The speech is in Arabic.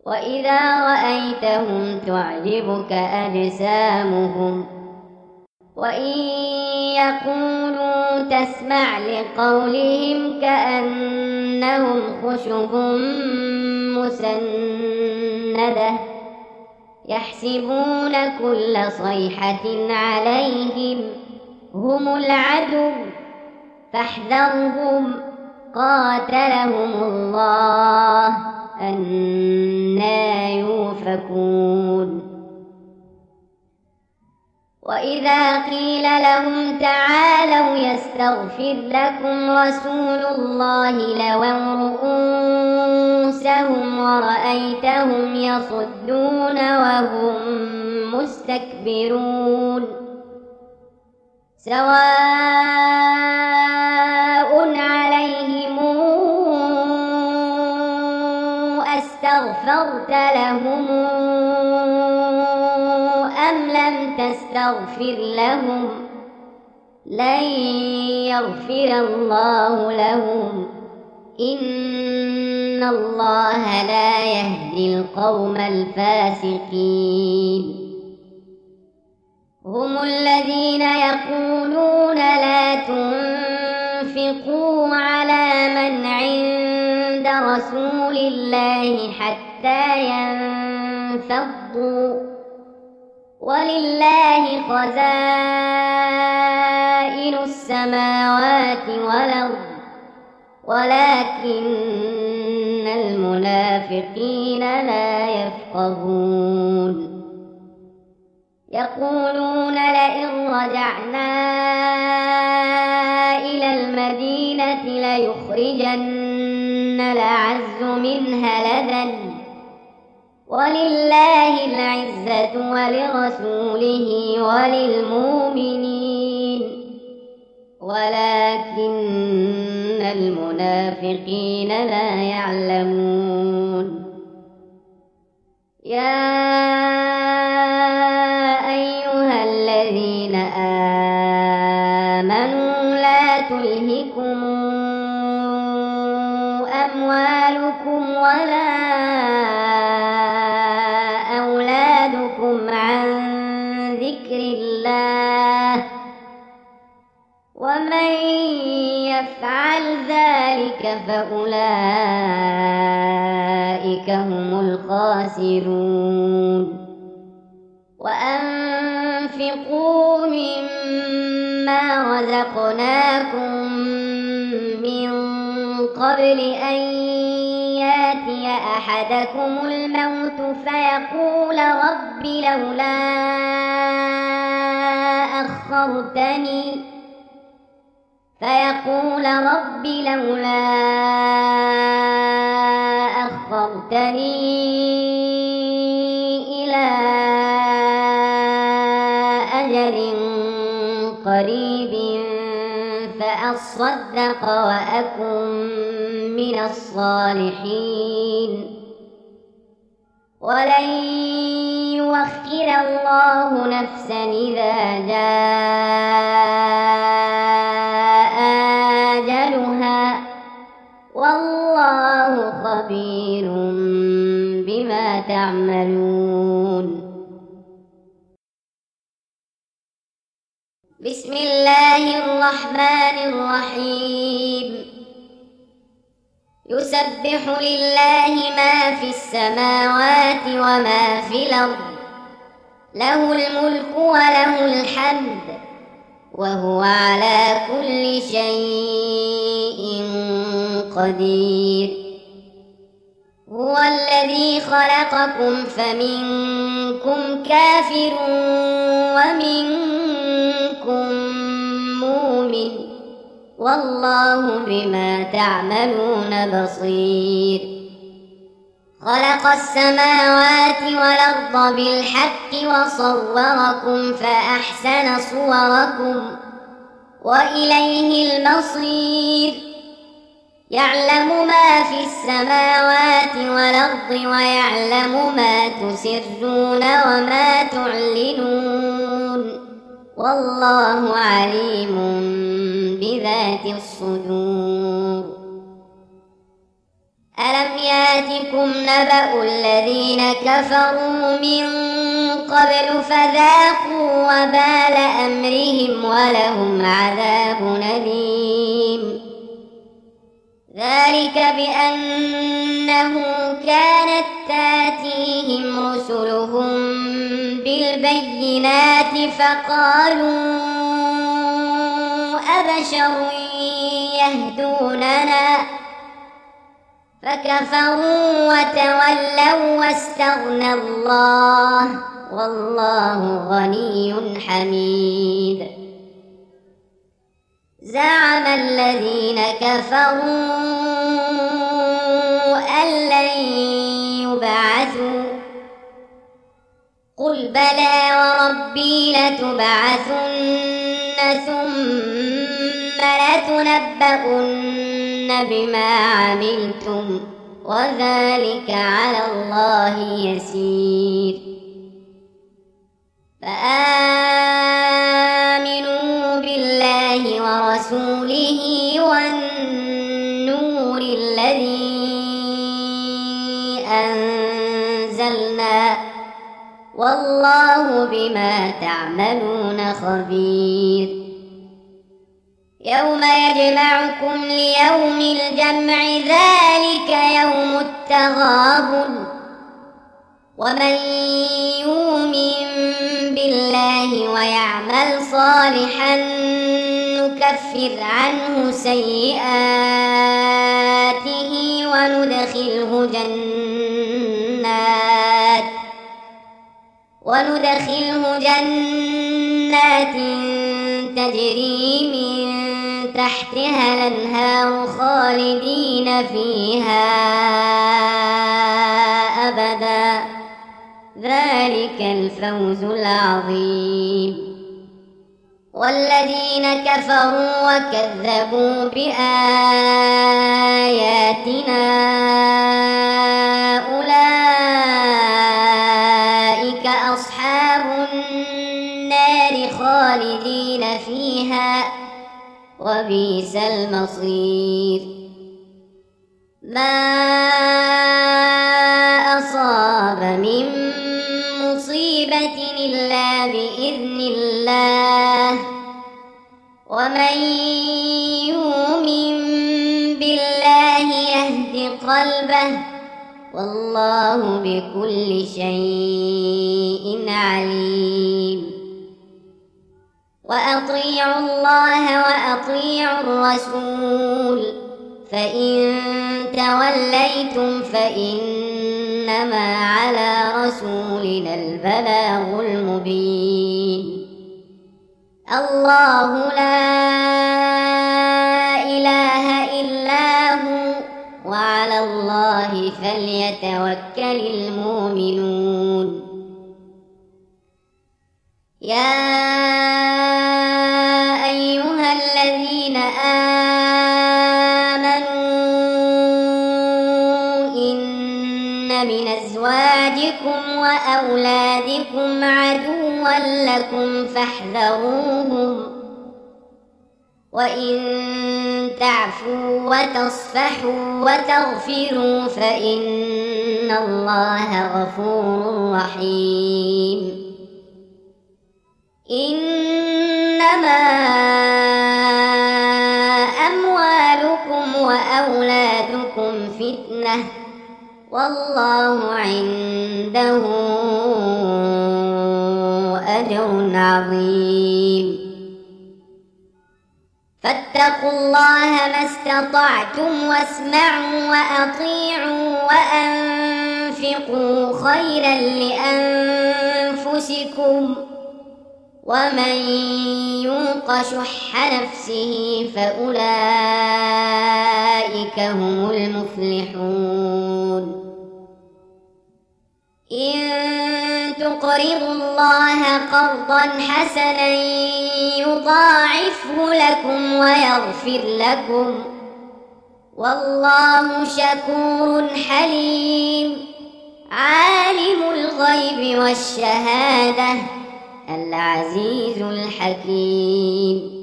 وإذا رأيتهم تعجبك أجسامهم وإن يقولوا تسمع لقولهم كأنهم خشب مسندة يحسبون كل صيحة عليهم هم العدو فاحذرهم قاتلهم الله أنى يؤفكون. وإذا قيل لهم تعالوا يستغفر لكم رسول الله لووا رؤوسهم ورأيتهم يصدون وهم مستكبرون سواء عليهم أستغفرت لهم أم لم تستغفر لهم لن يغفر الله لهم إن الله لا يهدي القوم الفاسقين. هم الذين يقولون لا تنفقوا على من عند رسول الله حتى ينفضوا ولله خزائن السماوات والأرض ولكن المنافقين لا يفقهون. يقولون لئن رجعنا إلى المدينة ليخرجن الأعز منها الأذل ولله العزة ولرسوله وللمؤمنين ولكن المنافقين لا يعلمون. يا أيها الذين آمنوا لا تلهكم أموالكم ولا أولادكم عن ذكر الله ومن يفعل ذلك فأولئك هم الخاسرون. وأنفقوا مما رزقناكم من قبل أن يأتي أحدكم الموت فيقول رب لولا أخرتني إلى أجل قريب فأصدق وأكن من الصالحين ولن يؤخر الله نفسا إذا جاء أجلها والله خبير بما تعملون. بسم الله الرحمن الرحيم. يسبح لله ما في السماوات وما في الأرض له الملك وله الحمد وهو على كل شيء قدير. هو الذي خلقكم فمنكم كافر ومنكم مؤمن والله بما تعملون بصير. خلق السماوات والأرض بالحق وصوركم فأحسن صوركم وإليه المصير. يعلم ما في السماوات والأرض ويعلم ما تسرون وما تعلنون والله عليم بذات الصدور. ألم ياتكم نبأ الذين كفروا من قبل فذاقوا وبال أمرهم ولهم عذاب أليم ذلك بأنه كانت تاتيهم رسلهم بالبينات فقالوا أبشر يهدوننا فكفروا وتولوا واستغنى الله والله غني حميد زعم الذين كفروا أن لن يبعثوا قل بلى وربي لتبعثن ثم لتنبؤن بما عملتم وذلك على الله يسير فآمنوا بالله ورسوله والنور الذي أنزلنا والله بما تعملون خبير يوم يجمعكم ليوم الجمع ذلك يوم التغابن ومن يؤمن بالله ويعمل صالحا نكفر عنه سيئاته وندخله جنات تجري من تحتها الأنهار خالدين فيها أبدا ذلك الفوز العظيم والذين كفروا وكذبوا بآياتنا أولئك أصحاب النار خالدين فيها وبئس المصير ما أصاب من مصيبة إلا بإذن الله ومن يؤمن بالله يهد قلبه والله بكل شيء عليم وأطيعوا الله وأطيعوا الرسول فإن توليتم فإنما على رسولنا البلاغ المبين الله لا إله إلا هو وعلى الله فليتوكل المؤمنون يا أيها الذين آمنوا إن من أزواجكم وأولادكم عدوا لكم فاحذروهم وإن تعفوا وتصفحوا وتغفروا فإن الله غفور رحيم إنما أموالكم وأولادكم فتنة والله عنده أجر عظيم فاتقوا الله ما استطعتم واسمعوا وأطيعوا وأنفقوا خيرا لأنفسكم ومن يوق شح نفسه فأولئك هم المفلحون إن تقرضوا الله قرضا حسنا يضاعفه لكم ويغفر لكم والله شكور حليم عالم الغيب والشهادة العزيز الحكيم